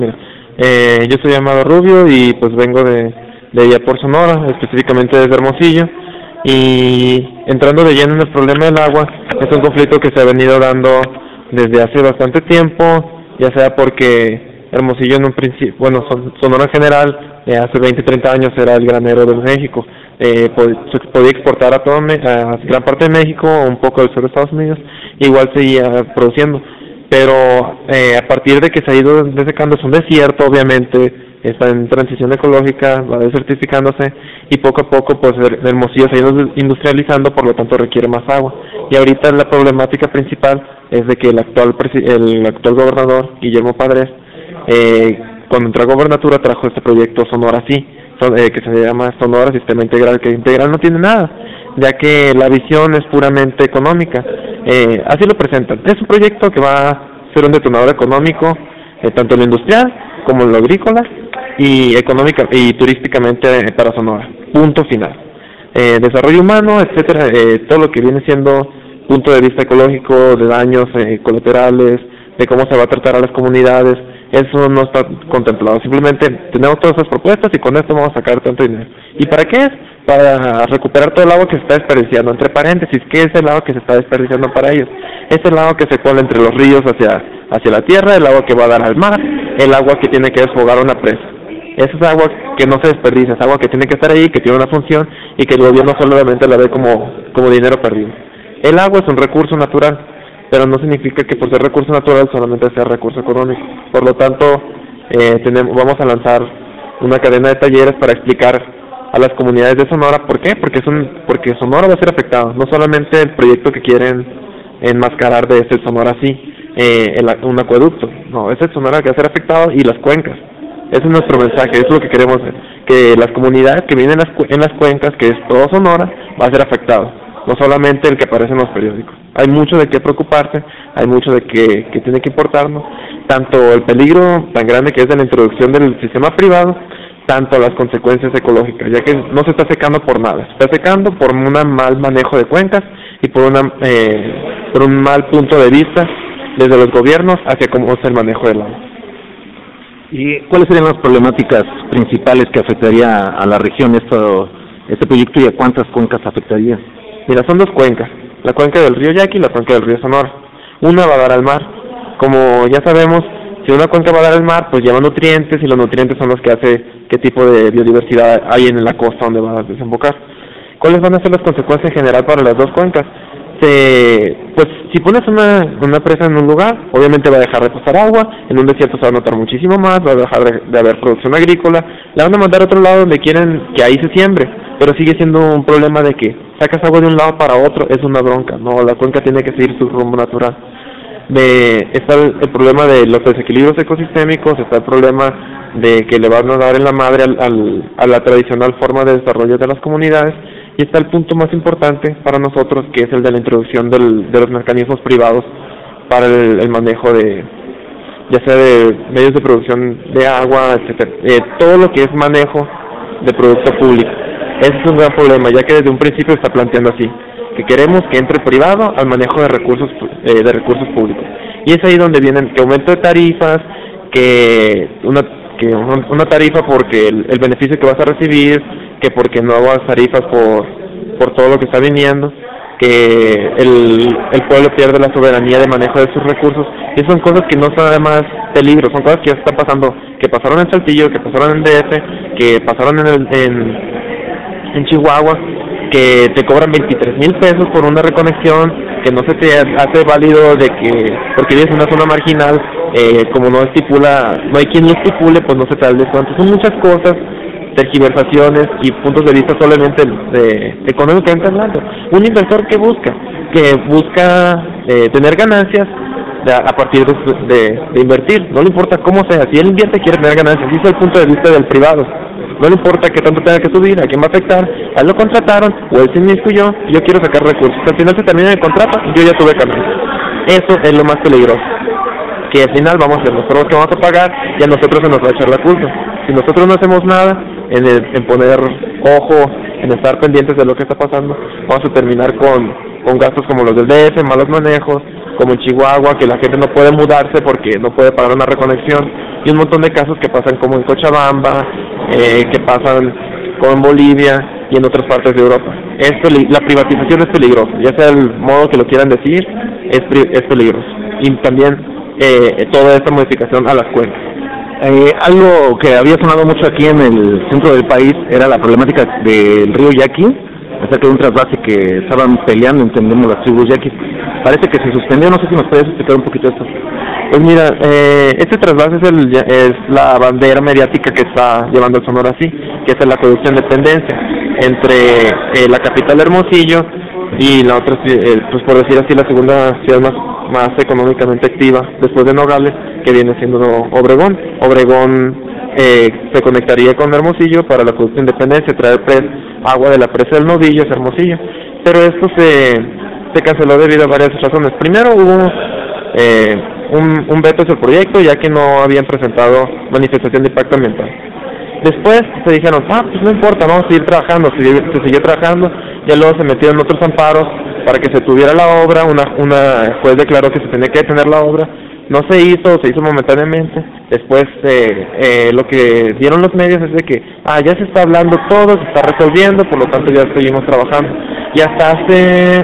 Mira, yo soy Amado Rubio y pues vengo de allá por Sonora, específicamente desde Hermosillo, y entrando de lleno en el problema del agua, es un conflicto que se ha venido dando desde hace bastante tiempo, ya sea porque Hermosillo en un principio, bueno, Sonora en general, hace 20, 30 años era el granero de México, se podía exportar a, a gran parte de México, un poco del sur de Estados Unidos, igual seguía produciendo, pero a partir de que se ha ido desecando, es un desierto, obviamente, está en transición ecológica, va desertificándose y poco a poco pues Hermosillo se ha ido industrializando, por lo tanto requiere más agua. Y ahorita la problemática principal es de que el actual gobernador, Guillermo Padres, cuando entró a gobernatura trajo este proyecto Sonora Sí, que se llama Sonora Sistema Integral, que integral no tiene nada, ya que la visión es puramente económica. Así lo presentan. Es un proyecto que va a ser un detonador económico, tanto en lo industrial como en lo agrícola y económica y turísticamente para Sonora. Punto final. Desarrollo humano, etcétera, todo lo que viene siendo punto de vista ecológico, de daños colaterales, de cómo se va a tratar a las comunidades, eso no está contemplado. Simplemente tenemos todas esas propuestas y con esto vamos a sacar tanto dinero. ¿Y para qué es? Para recuperar todo el agua que se está desperdiciando. Entre paréntesis, ¿qué es el agua que se está desperdiciando para ellos? Es el agua que se cuela entre los ríos hacia la tierra, el agua que va a dar al mar, el agua que tiene que desfogar una presa. Esa es agua que no se desperdicia, es agua que tiene que estar ahí, que tiene una función y que el gobierno solamente la ve como dinero perdido. El agua es un recurso natural, pero no significa que por ser recurso natural solamente sea recurso económico. Por lo tanto, vamos a lanzar una cadena de talleres para explicar a las comunidades de Sonora. ¿Por qué? Porque Sonora va a ser afectado. No solamente el proyecto que quieren enmascarar de ese Sonora Sí, un acueducto. No, es el Sonora que va a ser afectado y las cuencas. Ese es nuestro mensaje, eso es lo que queremos, que las comunidades que viven en las cuencas, que es todo Sonora, va a ser afectado. No solamente el que aparece en los periódicos. Hay mucho de qué preocuparse, hay mucho de que tiene que importarnos, tanto el peligro tan grande que es de la introducción del sistema privado, tanto las consecuencias ecológicas, ya que no se está secando por nada, se está secando por un mal manejo de cuencas y por un mal punto de vista desde los gobiernos hacia cómo es el manejo del agua. ¿Y cuáles serían las problemáticas principales que afectaría a la región este proyecto y a cuántas cuencas afectaría? Mira, son dos cuencas, la cuenca del río Yaqui y la cuenca del río Sonora. Una va a dar al mar. Como ya sabemos, si una cuenca va a dar al mar, pues lleva nutrientes y los nutrientes son los que hace qué tipo de biodiversidad hay en la costa donde va a desembocar. ¿Cuáles van a ser las consecuencias en general para las dos cuencas? Pues si pones una presa en un lugar, obviamente va a dejar de pasar agua, en un desierto se va a notar muchísimo más, va a dejar de haber producción agrícola, la van a mandar a otro lado donde quieren que ahí se siembre, pero sigue siendo un problema de que sacas agua de un lado para otro, es una bronca, no, la cuenca tiene que seguir su rumbo natural. Está el problema de los desequilibrios ecosistémicos, está el problema de que le van a dar en la madre a la tradicional forma de desarrollo de las comunidades, y está el punto más importante para nosotros, que es el de la introducción de los mecanismos privados para el manejo ya sea de medios de producción de agua, etcétera, todo lo que es manejo de producto público. Ese es un gran problema, ya que desde un principio está planteando así, que queremos que entre privado al manejo de recursos públicos. Y es ahí donde vienen que aumento de tarifas, que una tarifa porque el beneficio que vas a recibir, que porque nuevas tarifas por todo lo que está viniendo, que el pueblo pierde la soberanía de manejo de sus recursos, y son cosas que no son además peligro, son cosas que ya están pasando, que pasaron en Saltillo, que pasaron en DF, que pasaron en Chihuahua, que te cobran 23,000 pesos por una reconexión, que no se te hace válido de que, porque vives en una zona marginal, como no hay quien lo estipule, pues no se te da el descuento. Son muchas cosas, tergiversaciones y puntos de vista solamente económicamente hablando. Un inversor que busca tener ganancias a partir de invertir, no le importa cómo sea, si él invierte quiere tener ganancias, ese es el punto de vista del privado. No le importa qué tanto tenga que subir, a quién va a afectar, a él lo contrataron, o él se inmiscuyó, yo quiero sacar recursos. Al final se termina el contrato y yo ya tuve ganancias. Eso es lo más peligroso, que al final vamos a ser nosotros los que vamos a pagar y a nosotros se nos va a echar la culpa. Si nosotros no hacemos nada en poner ojo, en estar pendientes de lo que está pasando, vamos a terminar con con gastos como los del DF, malos manejos, como en Chihuahua, que la gente no puede mudarse porque no puede pagar una reconexión, y un montón de casos que pasan como en Cochabamba, que pasan como en Bolivia y en otras partes de Europa. La privatización es peligrosa, ya sea el modo que lo quieran decir, es peligroso. Y también toda esta modificación a las cuencas. Algo que había sonado mucho aquí en el centro del país era la problemática del río Yaqui, acerca de un trasvase que estaban peleando, entendemos, las tribus yaquis. Parece que se suspendió, no sé si nos puedes explicar un poquito esto. Pues mira, este trasvase es la bandera mediática que está llevando el Sonora así, que es la acueducto Independencia, entre la capital Hermosillo y la otra, pues por decir así, la segunda ciudad más económicamente activa después de Nogales, que viene siendo Obregón. Obregón se conectaría con Hermosillo para la acueducto Independencia, traer agua de la presa del Novillo hacia Hermosillo, pero esto se canceló debido a varias razones. Primero hubo un veto hacia el proyecto, ya que no habían presentado manifestación de impacto ambiental. Después se dijeron, pues no importa, vamos a seguir trabajando, se siguió trabajando, ya luego se metieron otros amparos para que se tuviera la obra, una juez declaró que se tenía que detener la obra, no se hizo momentáneamente. Después lo que dieron los medios es de que ya se está hablando todo, se está resolviendo, por lo tanto ya seguimos trabajando. Y hasta hace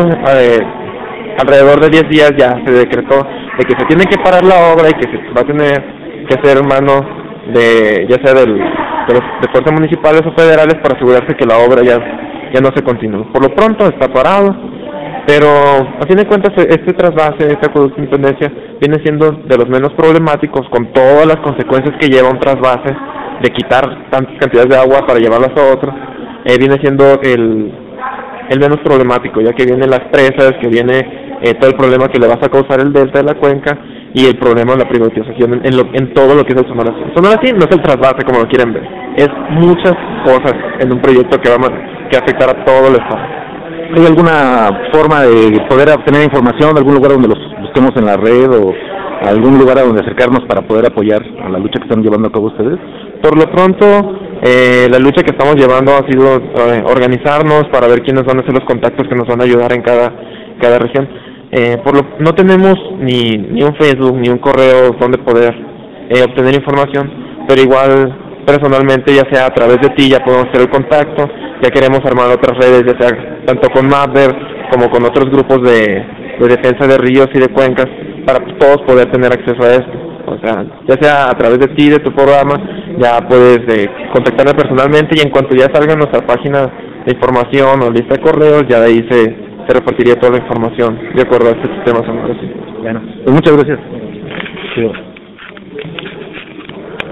alrededor de 10 días ya se decretó de que se tiene que parar la obra y que se va a tener que hacer mano ya sea de fuerzas municipales o federales para asegurarse que la obra ya no se continúe. Por lo pronto está parado, pero a fin de cuentas este trasvase, esta acueducto de Independencia viene siendo de los menos problemáticos, con todas las consecuencias que lleva un trasvase de quitar tantas cantidades de agua para llevarlas a otro. Viene siendo el menos problemático, ya que vienen las presas, que viene todo el problema que le vas a causar el delta de la cuenca y el problema de la privatización en todo lo que es el Sonora. Sonora sí no es el trasvase como lo quieren ver, es muchas cosas en un proyecto que va a afectar a todo el estado. ¿Hay alguna forma de poder obtener información, algún lugar donde los busquemos en la red o algún lugar a donde acercarnos para poder apoyar a la lucha que están llevando a cabo ustedes? Por lo pronto, la lucha que estamos llevando ha sido organizarnos para ver quiénes van a ser los contactos que nos van a ayudar en cada región. No tenemos ni un Facebook ni un correo donde poder obtener información, pero igual personalmente, ya sea a través de ti, ya podemos hacer el contacto. Ya queremos armar otras redes, ya sea tanto con Mapper como con otros grupos de defensa de ríos y de cuencas, para todos poder tener acceso a esto. O sea, ya sea a través de ti, de tu programa, ya puedes contactarme personalmente, y en cuanto ya salga nuestra página de información o lista de correos, ya de ahí se repartiría toda la información de acuerdo a este sistema sonoro. Bueno, pues muchas gracias. Sí.